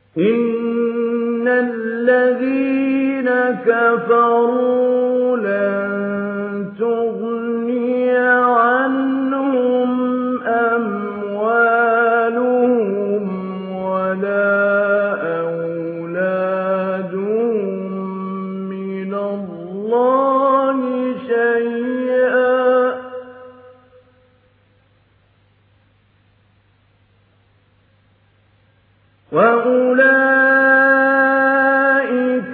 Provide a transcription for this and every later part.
إن الذين كفروا لن تغني عنهم أموالهم ولا أولادهم من الله شيئا وأولئك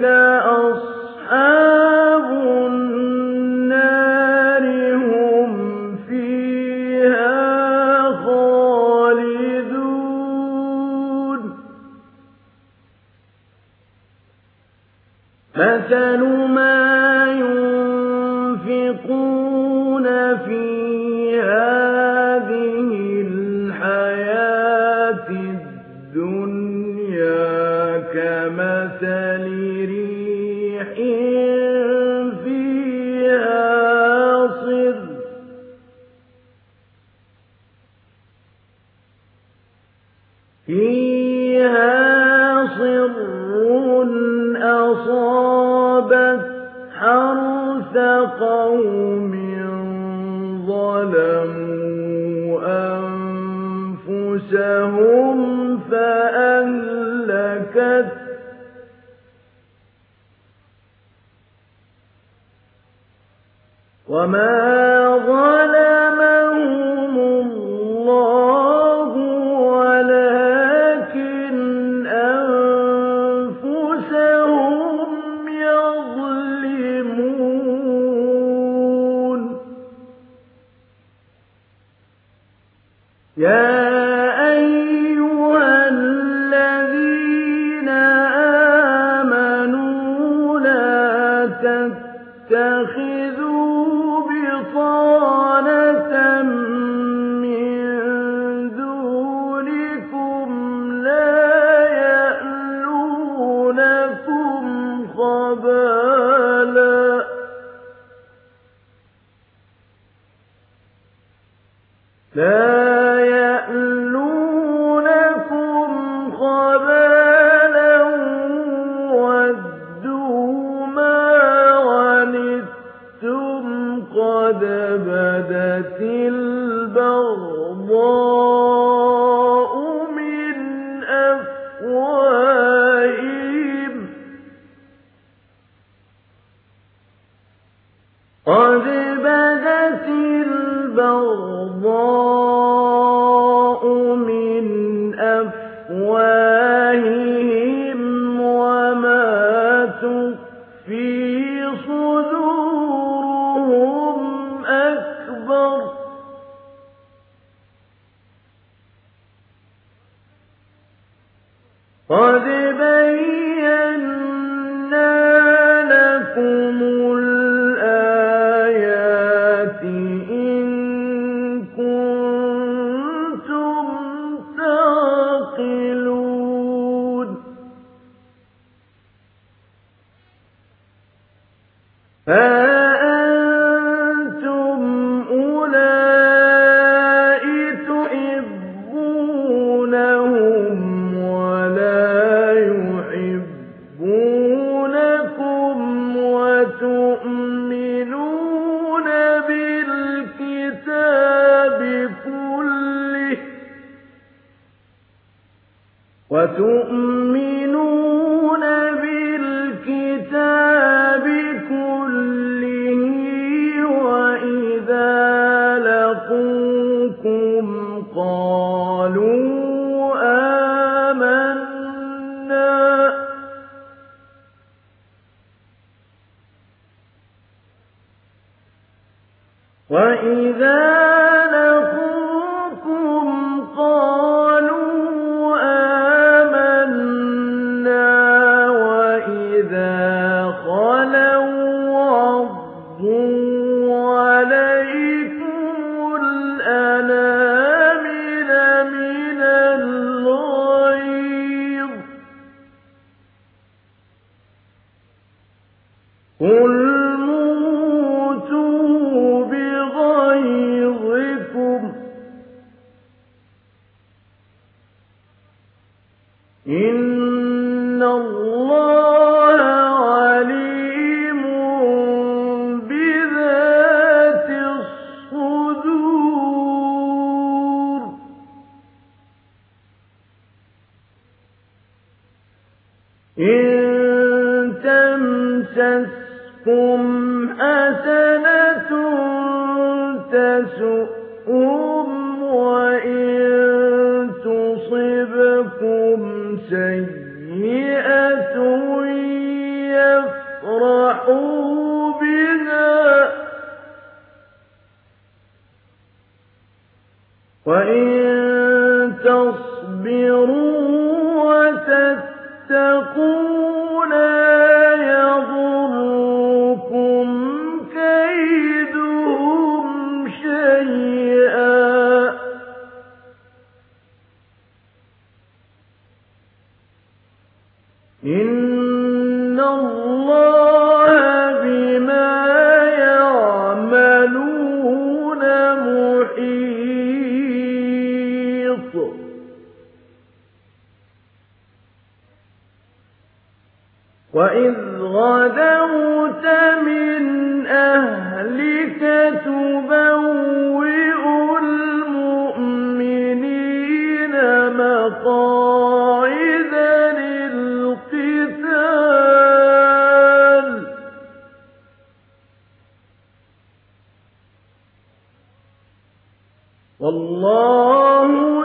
أصحاب النار هم فيها خالدون مثل ما ينفقون في هذه الحياة الدنيا كمثل ريح فيها صر أصابت حرث قوم ظلموا أنفسهم فأهلكت وما ظلمهم الله ولكن أنفسهم يظلمون يا أيها الذين آمنوا لا تتخذوا بطانة من دونكم لا يألونكم خبالا ودوا ما عنتم قد بدت البغضاء من أفواههم وما تخفي صدورهم أكبر قد بينا لكم الآيات إن كنتم تعقلون أأنتم أولئك تحبونهم ولا يحبونكم وتؤمنون بالكتاب كله وإذا لقوكم قالوا آمنا وإذا خلوا عضوا عليكم الأنامل من الغيظ قل موتوا بغيظكم إن اللَّهَ عَلِيمٌ بِذَاتِ الصُّدُورِ إِن تَمْسَسْكُمْ حَسَنَةٌ تَسُؤْهُمْ وَإِن تُصِبْكُمْ سَيِّئَةٌ يَفْرَحُوا بِهَا وَإِن تَصْبِرُوا وَتَتَّقُوا لَا يَضُرُّكُمْ كَيْدُهُمْ شَيْئًا إِنَّ اللَّهَ بِمَا يَعْمَلُونَ مُحِيطٌ وَإِذْ غَدَوْتَ مِنْ أَهْلِكَ تُبَوِّئُ الْمُؤْمِنِينَ مَقَاعِدَ لِلْقِتَالِ وَاللَّهُ